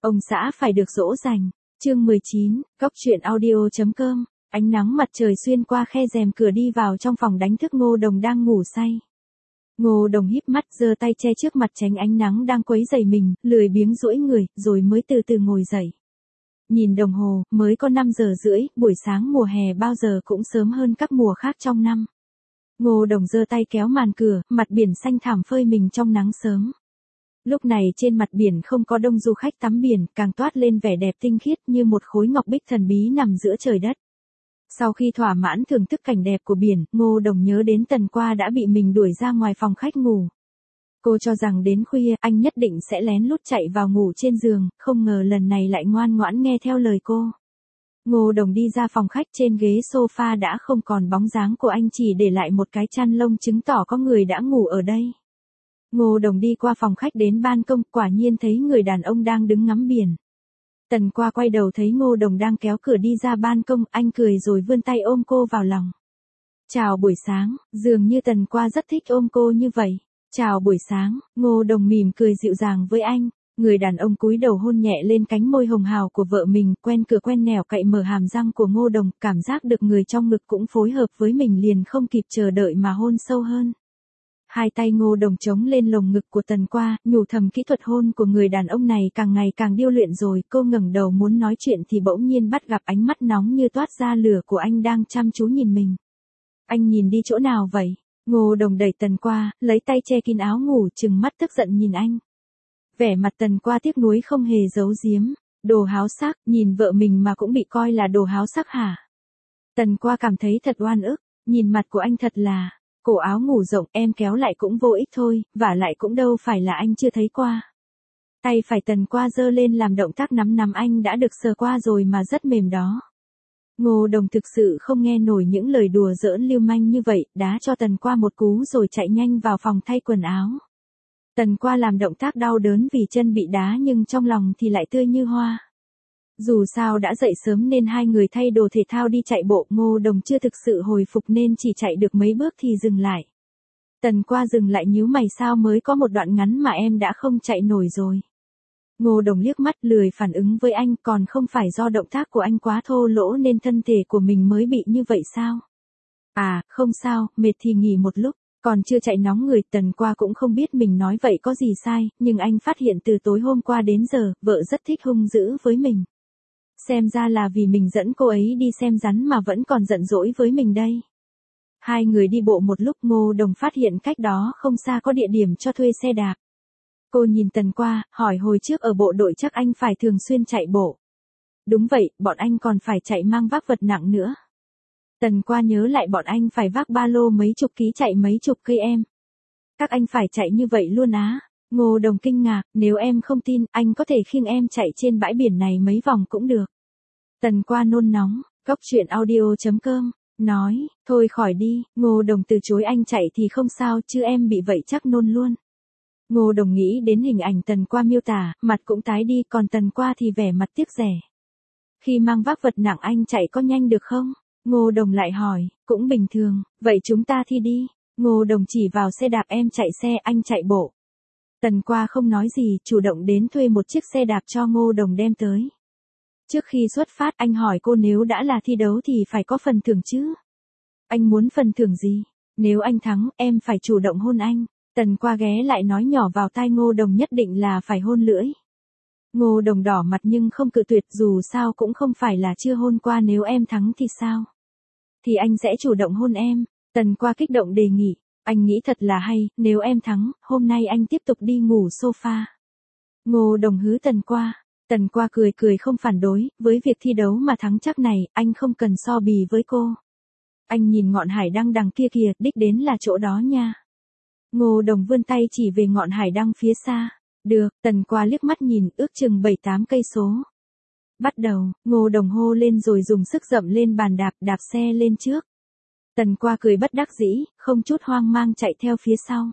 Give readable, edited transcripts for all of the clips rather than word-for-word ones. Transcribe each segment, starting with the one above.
Ông xã phải được dỗ dành. Chương 19, Góc truyện audio.com. Ánh nắng mặt trời xuyên qua khe rèm cửa đi vào trong phòng đánh thức Ngô Đồng đang ngủ say. Ngô Đồng híp mắt giơ tay che trước mặt tránh ánh nắng đang quấy rầy mình, lười biếng duỗi người, rồi mới từ từ ngồi dậy. Nhìn đồng hồ, mới có 5 giờ rưỡi, buổi sáng mùa hè bao giờ cũng sớm hơn các mùa khác trong năm. Ngô Đồng giơ tay kéo màn cửa, mặt biển xanh thẳm phơi mình trong nắng sớm. Lúc này trên mặt biển không có đông du khách tắm biển, càng toát lên vẻ đẹp tinh khiết như một khối ngọc bích thần bí nằm giữa trời đất. Sau khi thỏa mãn thưởng thức cảnh đẹp của biển, Ngô Đồng nhớ đến Tần Qua đã bị mình đuổi ra ngoài phòng khách ngủ. Cô cho rằng đến khuya anh nhất định sẽ lén lút chạy vào ngủ trên giường, không ngờ lần này lại ngoan ngoãn nghe theo lời cô. Ngô Đồng đi ra phòng khách, trên ghế sofa đã không còn bóng dáng của anh, chỉ để lại một cái chăn lông chứng tỏ có người đã ngủ ở đây. Ngô Đồng đi qua phòng khách đến ban công, quả nhiên thấy người đàn ông đang đứng ngắm biển. Tần Qua quay đầu thấy Ngô Đồng đang kéo cửa đi ra ban công, anh cười rồi vươn tay ôm cô vào lòng. Chào buổi sáng, dường như Tần Qua rất thích ôm cô như vậy. Chào buổi sáng, Ngô Đồng mỉm cười dịu dàng với anh. Người đàn ông cúi đầu hôn nhẹ lên cánh môi hồng hào của vợ mình, quen cửa quen nẻo cậy mở hàm răng của Ngô Đồng, cảm giác được người trong ngực cũng phối hợp với mình liền không kịp chờ đợi mà hôn sâu hơn. Hai tay Ngô Đồng chống lên lồng ngực của Tần Qua, nhủ thầm kỹ thuật hôn của người đàn ông này càng ngày càng điêu luyện rồi. Cô ngẩng đầu muốn nói chuyện thì bỗng nhiên bắt gặp ánh mắt nóng như toát ra lửa của anh đang chăm chú nhìn mình. Anh nhìn đi chỗ nào vậy? Ngô Đồng đẩy Tần Qua, lấy tay che kín áo ngủ, trừng mắt tức giận nhìn anh. Vẻ mặt Tần Qua tiếc nuối không hề giấu giếm. Đồ háo sắc, nhìn vợ mình mà cũng bị coi là đồ háo sắc hả? Tần Qua cảm thấy thật oan ức, nhìn mặt của anh thật là... Cổ áo ngủ rộng em kéo lại cũng vô ích thôi, vả lại cũng đâu phải là anh chưa thấy qua. Tay phải Tần Qua giơ lên làm động tác nắm anh đã được sờ qua rồi mà rất mềm đó. Ngô Đồng thực sự không nghe nổi những lời đùa giỡn lưu manh như vậy, đá cho Tần Qua một cú rồi chạy nhanh vào phòng thay quần áo. Tần Qua làm động tác đau đớn vì chân bị đá nhưng trong lòng thì lại tươi như hoa. Dù sao đã dậy sớm nên hai người thay đồ thể thao đi chạy bộ, Ngô Đồng chưa thực sự hồi phục nên chỉ chạy được mấy bước thì dừng lại. Tần Qua dừng lại nhíu mày, sao mới có một đoạn ngắn mà em đã không chạy nổi rồi. Ngô Đồng liếc mắt lười phản ứng với anh, còn không phải do động tác của anh quá thô lỗ nên thân thể của mình mới bị như vậy sao? À, không sao, mệt thì nghỉ một lúc, còn chưa chạy nóng người. Tần Qua cũng không biết mình nói vậy có gì sai, nhưng anh phát hiện từ tối hôm qua đến giờ, vợ rất thích hung dữ với mình. Xem ra là vì mình dẫn cô ấy đi xem rắn mà vẫn còn giận dỗi với mình đây. Hai người đi bộ một lúc, Ngô Đồng phát hiện cách đó không xa có địa điểm cho thuê xe đạp. Cô nhìn Tần Qua, hỏi hồi trước ở bộ đội chắc anh phải thường xuyên chạy bộ. Đúng vậy, bọn anh còn phải chạy mang vác vật nặng nữa. Tần Qua nhớ lại bọn anh phải vác ba lô mấy chục ký chạy mấy chục cây em. Các anh phải chạy như vậy luôn á? Ngô Đồng kinh ngạc, nếu em không tin, anh có thể khiêng em chạy trên bãi biển này mấy vòng cũng được. Tần Qua nôn nóng, Góc truyện audio.com, nói, thôi khỏi đi. Ngô Đồng từ chối, anh chạy thì không sao chứ em bị vậy chắc nôn luôn. Ngô Đồng nghĩ đến hình ảnh Tần Qua miêu tả, mặt cũng tái đi, còn Tần Qua thì vẻ mặt tiếc rẻ. Khi mang vác vật nặng anh chạy có nhanh được không? Ngô Đồng lại hỏi, cũng bình thường, vậy chúng ta thi đi. Ngô Đồng chỉ vào xe đạp, em chạy xe, anh chạy bộ. Tần Qua không nói gì, chủ động đến thuê một chiếc xe đạp cho Ngô Đồng đem tới. Trước khi xuất phát anh hỏi cô nếu đã là thi đấu thì phải có phần thưởng chứ. Anh muốn phần thưởng gì? Nếu anh thắng, em phải chủ động hôn anh. Tần Qua ghé lại nói nhỏ vào tai Ngô Đồng, nhất định là phải hôn lưỡi. Ngô Đồng đỏ mặt nhưng không cự tuyệt, dù sao cũng không phải là chưa hôn qua, nếu em thắng thì sao? Thì anh sẽ chủ động hôn em. Tần Qua kích động đề nghị. Anh nghĩ thật là hay, nếu em thắng, hôm nay anh tiếp tục đi ngủ sofa. Ngô Đồng hứ Tần Qua. Tần Qua cười cười không phản đối, với việc thi đấu mà thắng chắc này, anh không cần so bì với cô. Anh nhìn ngọn hải đăng đằng kia kìa, đích đến là chỗ đó nha. Ngô Đồng vươn tay chỉ về ngọn hải đăng phía xa. Được, Tần Qua liếc mắt nhìn, ước chừng 7-8 cây số. Bắt đầu, Ngô Đồng hô lên rồi dùng sức dậm lên bàn đạp, đạp xe lên trước. Tần Qua cười bất đắc dĩ, không chút hoang mang chạy theo phía sau.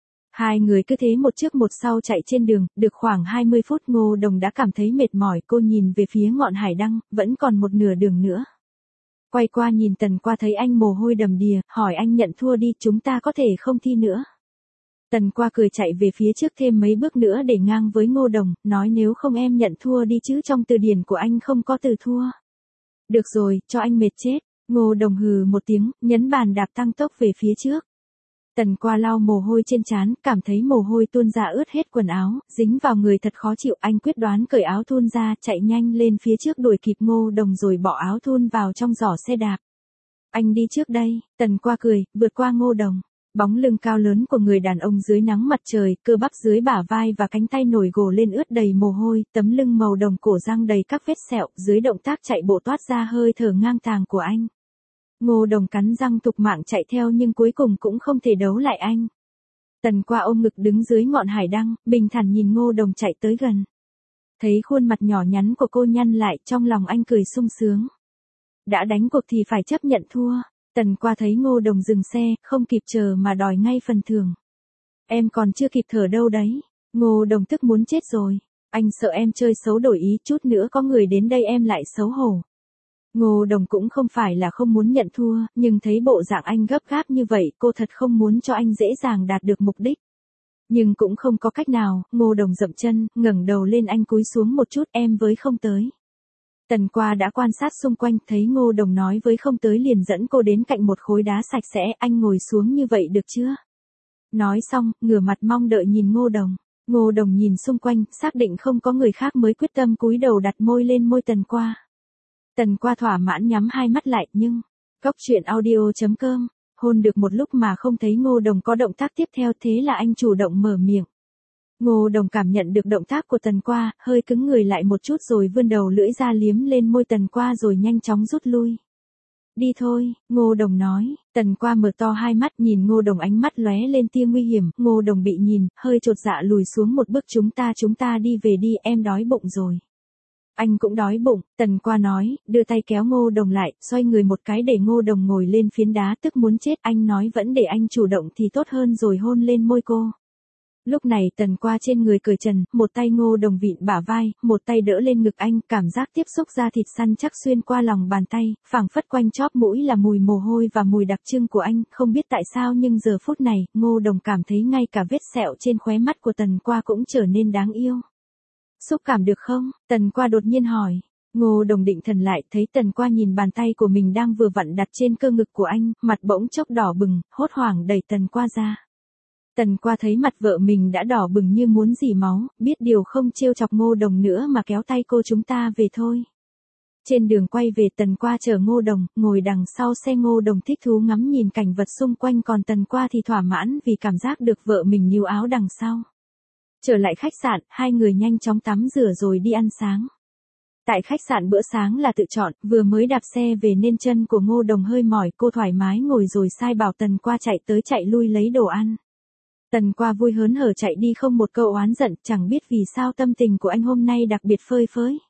Hai người cứ thế một trước một sau chạy trên đường, được khoảng 20 phút Ngô Đồng đã cảm thấy mệt mỏi, cô nhìn về phía ngọn hải đăng, vẫn còn một nửa đường nữa. Quay qua nhìn Tần Qua thấy anh mồ hôi đầm đìa, hỏi anh nhận thua đi, chúng ta có thể không thi nữa. Tần Qua cười chạy về phía trước thêm mấy bước nữa để ngang với Ngô Đồng, nói nếu không em nhận thua đi chứ trong từ điển của anh không có từ thua. Được rồi, cho anh mệt chết. Ngô Đồng hừ một tiếng, nhấn bàn đạp tăng tốc về phía trước. Tần Qua lau mồ hôi trên trán, cảm thấy mồ hôi tuôn ra ướt hết quần áo, dính vào người thật khó chịu. Anh quyết đoán cởi áo thun ra, chạy nhanh lên phía trước đuổi kịp Ngô Đồng rồi bỏ áo thun vào trong giỏ xe đạp. Anh đi trước đây, Tần Qua cười, vượt qua Ngô Đồng. Bóng lưng cao lớn của người đàn ông dưới nắng mặt trời, cơ bắp dưới bả vai và cánh tay nổi gồ lên ướt đầy mồ hôi, tấm lưng màu đồng cổ răng đầy các vết sẹo, dưới động tác chạy bộ toát ra hơi thở ngang tàng của anh. Ngô Đồng cắn răng thục mạng chạy theo nhưng cuối cùng cũng không thể đấu lại anh. Tần Qua ôm ngực đứng dưới ngọn hải đăng, bình thản nhìn Ngô Đồng chạy tới gần. Thấy khuôn mặt nhỏ nhắn của cô nhăn lại, trong lòng anh cười sung sướng. Đã đánh cuộc thì phải chấp nhận thua. Tần Qua thấy Ngô Đồng dừng xe, không kịp chờ mà đòi ngay phần thưởng. Em còn chưa kịp thở đâu đấy. Ngô Đồng tức muốn chết rồi. Anh sợ em chơi xấu đổi ý, chút nữa có người đến đây em lại xấu hổ. Ngô Đồng cũng không phải là không muốn nhận thua, nhưng thấy bộ dạng anh gấp gáp như vậy, cô thật không muốn cho anh dễ dàng đạt được mục đích. Nhưng cũng không có cách nào, Ngô Đồng dậm chân, ngẩng đầu lên anh cúi xuống một chút, em với không tới. Tần Qua đã quan sát xung quanh, thấy Ngô Đồng nói với không tới liền dẫn cô đến cạnh một khối đá sạch sẽ, anh ngồi xuống như vậy được chưa? Nói xong, ngửa mặt mong đợi nhìn Ngô Đồng. Ngô Đồng nhìn xung quanh, xác định không có người khác mới quyết tâm cúi đầu đặt môi lên môi Tần Qua. Tần Qua thỏa mãn nhắm hai mắt lại, nhưng... Góc truyện audio.com, hôn được một lúc mà không thấy Ngô Đồng có động tác tiếp theo, thế là anh chủ động mở miệng. Ngô Đồng cảm nhận được động tác của Tần Qua, hơi cứng người lại một chút rồi vươn đầu lưỡi ra liếm lên môi Tần Qua rồi nhanh chóng rút lui. Đi thôi, Ngô Đồng nói. Tần Qua mở to hai mắt nhìn Ngô Đồng, ánh mắt lóe lên tia nguy hiểm. Ngô Đồng bị nhìn, hơi chột dạ lùi xuống một bước. Chúng ta đi về đi, em đói bụng rồi. Anh cũng đói bụng, Tần Qua nói, đưa tay kéo Ngô Đồng lại, xoay người một cái để Ngô Đồng ngồi lên phiến đá, tức muốn chết. Anh nói vẫn để anh chủ động thì tốt hơn rồi hôn lên môi cô. Lúc này Tần Qua trên người cởi trần, một tay Ngô Đồng vịn bả vai, một tay đỡ lên ngực anh, cảm giác tiếp xúc da thịt săn chắc xuyên qua lòng bàn tay, phảng phất quanh chóp mũi là mùi mồ hôi và mùi đặc trưng của anh, không biết tại sao nhưng giờ phút này, Ngô Đồng cảm thấy ngay cả vết sẹo trên khóe mắt của Tần Qua cũng trở nên đáng yêu. Xúc cảm được không? Tần Qua đột nhiên hỏi. Ngô Đồng định thần lại, thấy Tần Qua nhìn bàn tay của mình đang vừa vặn đặt trên cơ ngực của anh, mặt bỗng chốc đỏ bừng, hốt hoảng đẩy Tần Qua ra. Tần Qua thấy mặt vợ mình đã đỏ bừng như muốn rỉ máu, biết điều không trêu chọc Ngô Đồng nữa mà kéo tay cô, chúng ta về thôi. Trên đường quay về Tần Qua chở Ngô Đồng, ngồi đằng sau xe. Ngô Đồng thích thú ngắm nhìn cảnh vật xung quanh, còn Tần Qua thì thỏa mãn vì cảm giác được vợ mình níu áo đằng sau. Trở lại khách sạn, hai người nhanh chóng tắm rửa rồi đi ăn sáng. Tại khách sạn bữa sáng là tự chọn, vừa mới đạp xe về nên chân của Ngô Đồng hơi mỏi, cô thoải mái ngồi rồi sai bảo Tần Qua chạy tới chạy lui lấy đồ ăn. Tần Qua vui hớn hở chạy đi không một câu oán giận, chẳng biết vì sao tâm tình của anh hôm nay đặc biệt phơi phới.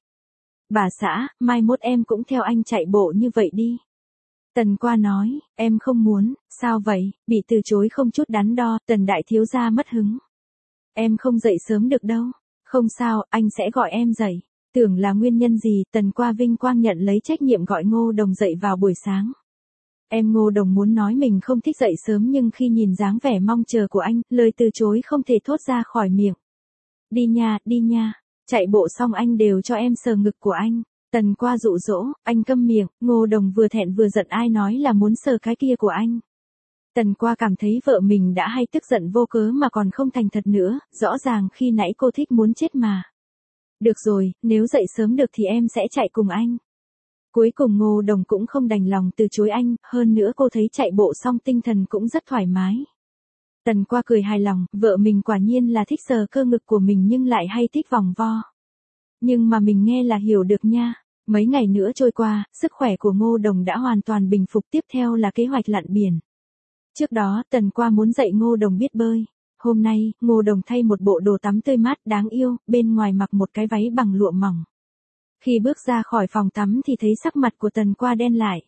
Bà xã, mai mốt em cũng theo anh chạy bộ như vậy đi. Tần Qua nói, em không muốn, sao vậy, bị từ chối không chút đắn đo, Tần đại thiếu gia mất hứng. Em không dậy sớm được đâu. Không sao, anh sẽ gọi em dậy. Tưởng là nguyên nhân gì, Tần Qua vinh quang nhận lấy trách nhiệm gọi Ngô Đồng dậy vào buổi sáng. Em Ngô Đồng muốn nói mình không thích dậy sớm nhưng khi nhìn dáng vẻ mong chờ của anh, lời từ chối không thể thốt ra khỏi miệng. Đi nha, chạy bộ xong anh đều cho em sờ ngực của anh. Tần Qua dụ dỗ, anh câm miệng, Ngô Đồng vừa thẹn vừa giận, ai nói là muốn sờ cái kia của anh. Tần Qua cảm thấy vợ mình đã hay tức giận vô cớ mà còn không thành thật nữa, rõ ràng khi nãy cô thích muốn chết mà. Được rồi, nếu dậy sớm được thì em sẽ chạy cùng anh. Cuối cùng Ngô Đồng cũng không đành lòng từ chối anh, hơn nữa cô thấy chạy bộ xong tinh thần cũng rất thoải mái. Tần Qua cười hài lòng, vợ mình quả nhiên là thích sờ cơ ngực của mình nhưng lại hay thích vòng vo. Nhưng mà mình nghe là hiểu được nha. Mấy ngày nữa trôi qua, sức khỏe của Ngô Đồng đã hoàn toàn bình phục, tiếp theo là kế hoạch lặn biển. Trước đó, Tần Qua muốn dạy Ngô Đồng biết bơi. Hôm nay, Ngô Đồng thay một bộ đồ tắm tươi mát đáng yêu, bên ngoài mặc một cái váy bằng lụa mỏng. Khi bước ra khỏi phòng tắm thì thấy sắc mặt của Tần Qua đen lại.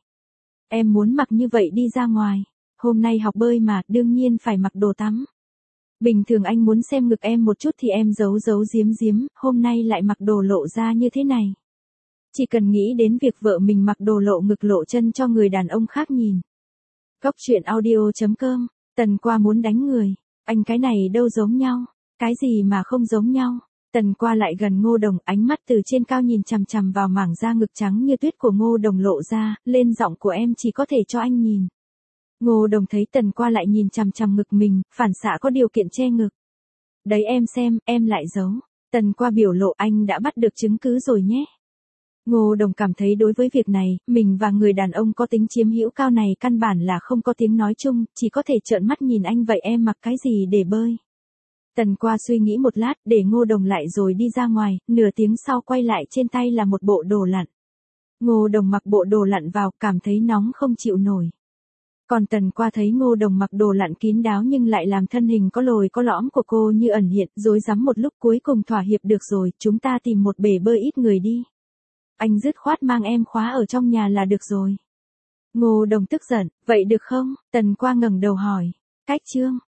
Em muốn mặc như vậy đi ra ngoài. Hôm nay học bơi mà, đương nhiên phải mặc đồ tắm. Bình thường anh muốn xem ngực em một chút thì em giấu giếm, hôm nay lại mặc đồ lộ ra như thế này. Chỉ cần nghĩ đến việc vợ mình mặc đồ lộ ngực lộ chân cho người đàn ông khác nhìn. Góc truyện audio.com, Tần Qua muốn đánh người. Anh cái này đâu giống nhau, cái gì mà không giống nhau. Tần qua lại gần Ngô Đồng, ánh mắt từ trên cao nhìn chằm chằm vào mảng da ngực trắng như tuyết của Ngô Đồng lộ ra, lên giọng của em chỉ có thể cho anh nhìn. Ngô Đồng thấy Tần qua lại nhìn chằm chằm ngực mình, phản xạ có điều kiện che ngực. Đấy em xem, em lại giấu. Tần qua biểu lộ anh đã bắt được chứng cứ rồi nhé. Ngô Đồng cảm thấy đối với việc này, mình và người đàn ông có tính chiếm hữu cao này căn bản là không có tiếng nói chung, chỉ có thể trợn mắt nhìn anh vậy em mặc cái gì để bơi. Tần qua suy nghĩ một lát để Ngô Đồng lại rồi đi ra ngoài, nửa tiếng sau quay lại trên tay là một bộ đồ lặn. Ngô Đồng mặc bộ đồ lặn vào cảm thấy nóng không chịu nổi. Còn Tần qua thấy Ngô Đồng mặc đồ lặn kín đáo nhưng lại làm thân hình có lồi có lõm của cô như ẩn hiện, rối rắm một lúc cuối cùng thỏa hiệp được rồi, chúng ta tìm một bể bơi ít người đi. Anh dứt khoát mang em khóa ở trong nhà là được rồi. Ngô Đồng tức giận, vậy được không? Tần qua ngẩng đầu hỏi. Cách chương.